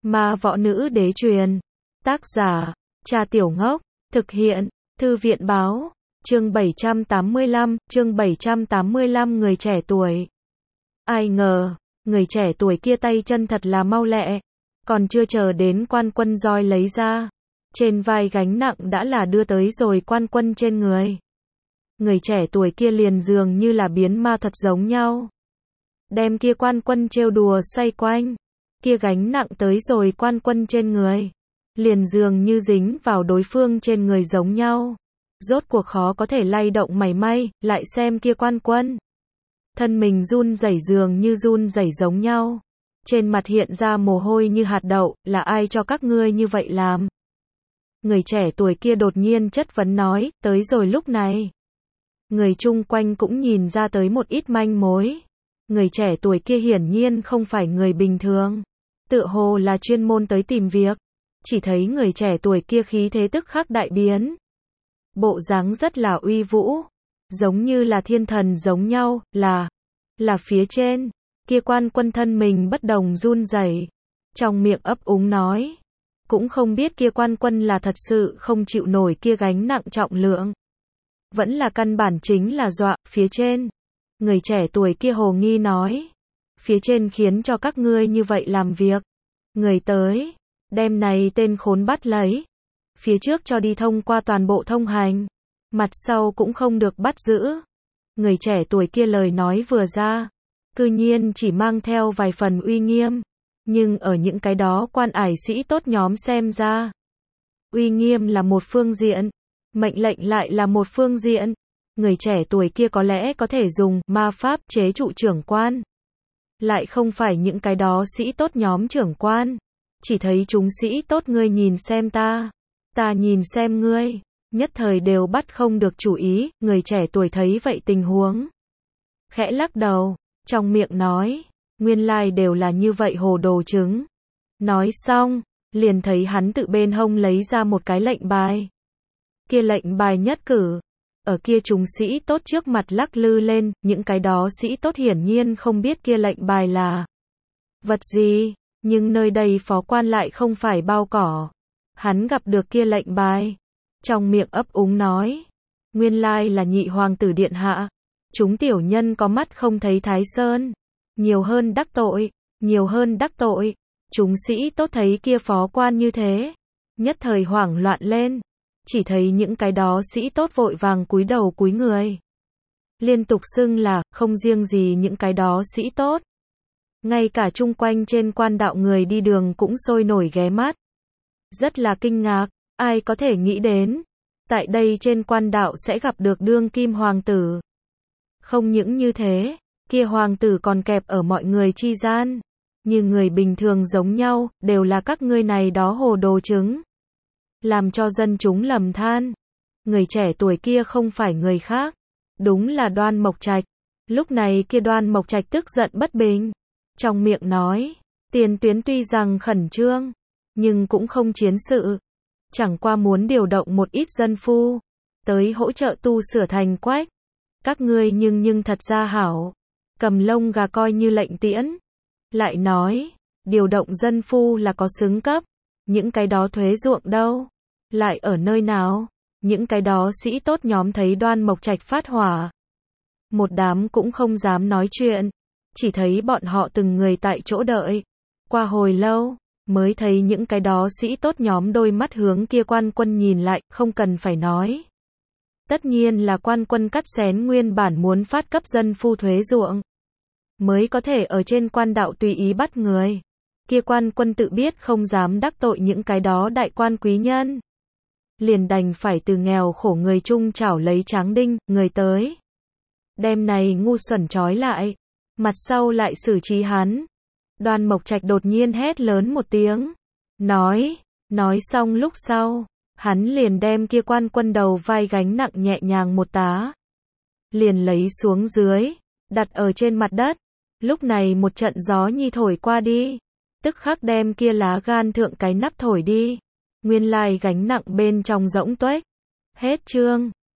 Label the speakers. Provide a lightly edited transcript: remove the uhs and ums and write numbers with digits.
Speaker 1: Ma võ nữ đế truyền. Tác giả, Cha Tiểu Ngốc. Thực hiện, Thư viện báo. Chương 785, người trẻ tuổi. Ai ngờ, người trẻ tuổi kia tay chân thật là mau lẹ. Còn chưa chờ đến quan quân roi lấy ra. Trên vai gánh nặng đã là đưa tới rồi quan quân trên người. Người trẻ tuổi kia liền dường như là biến ma thật giống nhau. Đem kia quan quân trêu đùa xoay quanh. Kia gánh nặng tới rồi quan quân trên người. Liền dường như dính vào đối phương trên người giống nhau. Rốt cuộc khó có thể lay động mảy may, lại xem kia quan quân. Thân mình run rẩy dường như run rẩy giống nhau. Trên mặt hiện ra mồ hôi như hạt đậu, là ai cho các ngươi như vậy làm? Người trẻ tuổi kia đột nhiên chất vấn nói, tới rồi lúc này. Người chung quanh cũng nhìn ra tới một ít manh mối. Người trẻ tuổi kia hiển nhiên không phải người bình thường. Tựa hồ là chuyên môn tới tìm việc. Chỉ thấy người trẻ tuổi kia khí thế tức khắc đại biến. Bộ dáng rất là uy vũ. Giống như là thiên thần giống nhau, là phía trên. Kia quan quân thân mình bất đồng run rẩy. Trong miệng ấp úng nói. Cũng không biết kia quan quân là thật sự không chịu nổi kia gánh nặng trọng lượng. Vẫn là căn bản chính là dọa, phía trên. Người trẻ tuổi kia hồ nghi nói. Phía trên khiến cho các ngươi như vậy làm việc. Người tới. Đem này tên khốn bắt lấy. Phía trước cho đi thông qua toàn bộ thông hành. Mặt sau cũng không được bắt giữ. Người trẻ tuổi kia lời nói vừa ra. Cư nhiên chỉ mang theo vài phần uy nghiêm. Nhưng ở những cái đó quan ải sĩ tốt nhóm xem ra. Uy nghiêm là một phương diện. Mệnh lệnh lại là một phương diện. Người trẻ tuổi kia có lẽ có thể dùng ma pháp chế trụ trưởng quan. Lại không phải những cái đó sĩ tốt nhóm trưởng quan. Chỉ thấy chúng sĩ tốt ngươi nhìn xem ta nhìn xem ngươi. Nhất thời đều bắt không được chủ ý. Người trẻ tuổi thấy vậy tình huống. Khẽ lắc đầu. Trong miệng nói. Nguyên lai đều là như vậy hồ đồ trứng. Nói xong. Liền thấy hắn tự bên hông lấy ra một cái lệnh bài. Kia lệnh bài nhất cử. Ở kia chúng sĩ tốt trước mặt lắc lư lên. Những cái đó sĩ tốt hiển nhiên không biết kia lệnh bài là vật gì. Nhưng nơi đây phó quan lại không phải bao cỏ. Hắn gặp được kia lệnh bài. Trong miệng ấp úng nói. Nguyên lai là nhị hoàng tử điện hạ. Chúng tiểu nhân có mắt không thấy Thái Sơn. Nhiều hơn đắc tội. Chúng sĩ tốt thấy kia phó quan như thế. Nhất thời hoảng loạn lên. Chỉ thấy những cái đó sĩ tốt vội vàng cúi đầu cúi người. Liên tục xưng là, không riêng gì những cái đó sĩ tốt. Ngay cả chung quanh trên quan đạo người đi đường cũng sôi nổi ghé mắt. Rất là kinh ngạc, ai có thể nghĩ đến. Tại đây trên quan đạo sẽ gặp được đương kim hoàng tử. Không những như thế, kia hoàng tử còn kẹp ở mọi người chi gian. Như người bình thường giống nhau, đều là các ngươi này đó hồ đồ trứng. Làm cho dân chúng lầm than. Người trẻ tuổi kia không phải người khác. Đúng là Đoan Mộc Trạch. Lúc này kia Đoan Mộc Trạch tức giận bất bình. Trong miệng nói, tiền tuyến tuy rằng khẩn trương, nhưng cũng không chiến sự. Chẳng qua muốn điều động một ít dân phu, tới hỗ trợ tu sửa thành quách. Các ngươi nhưng thật ra hảo, cầm lông gà coi như lệnh tiễn. Lại nói, điều động dân phu là có xứng cấp, những cái đó thuế ruộng đâu? Lại ở nơi nào? Những cái đó sĩ tốt nhóm thấy Đoan Mộc Trạch phát hỏa. Một đám cũng không dám nói chuyện. Chỉ thấy bọn họ từng người tại chỗ đợi. Qua hồi lâu, mới thấy những cái đó sĩ tốt nhóm đôi mắt hướng kia quan quân nhìn lại, không cần phải nói. Tất nhiên là quan quân cắt xén nguyên bản muốn phát cấp dân phu thuế ruộng. Mới có thể ở trên quan đạo tùy ý bắt người. Kia quan quân tự biết không dám đắc tội những cái đó đại quan quý nhân. Liền đành phải từ nghèo khổ người chung chảo lấy tráng đinh, người tới. Đem này ngu xuẩn trói lại. Mặt sau lại xử trí hắn. Đoan Mộc Trạch đột nhiên hét lớn một tiếng. Nói xong lúc sau. Hắn liền đem kia quan quân đầu vai gánh nặng nhẹ nhàng một tá. Liền lấy xuống dưới. Đặt ở trên mặt đất. Lúc này một trận gió nhi thổi qua đi. Tức khắc đem kia lá gan thượng cái nắp thổi đi. Nguyên lai gánh nặng bên trong rỗng tuếch. Hết chương.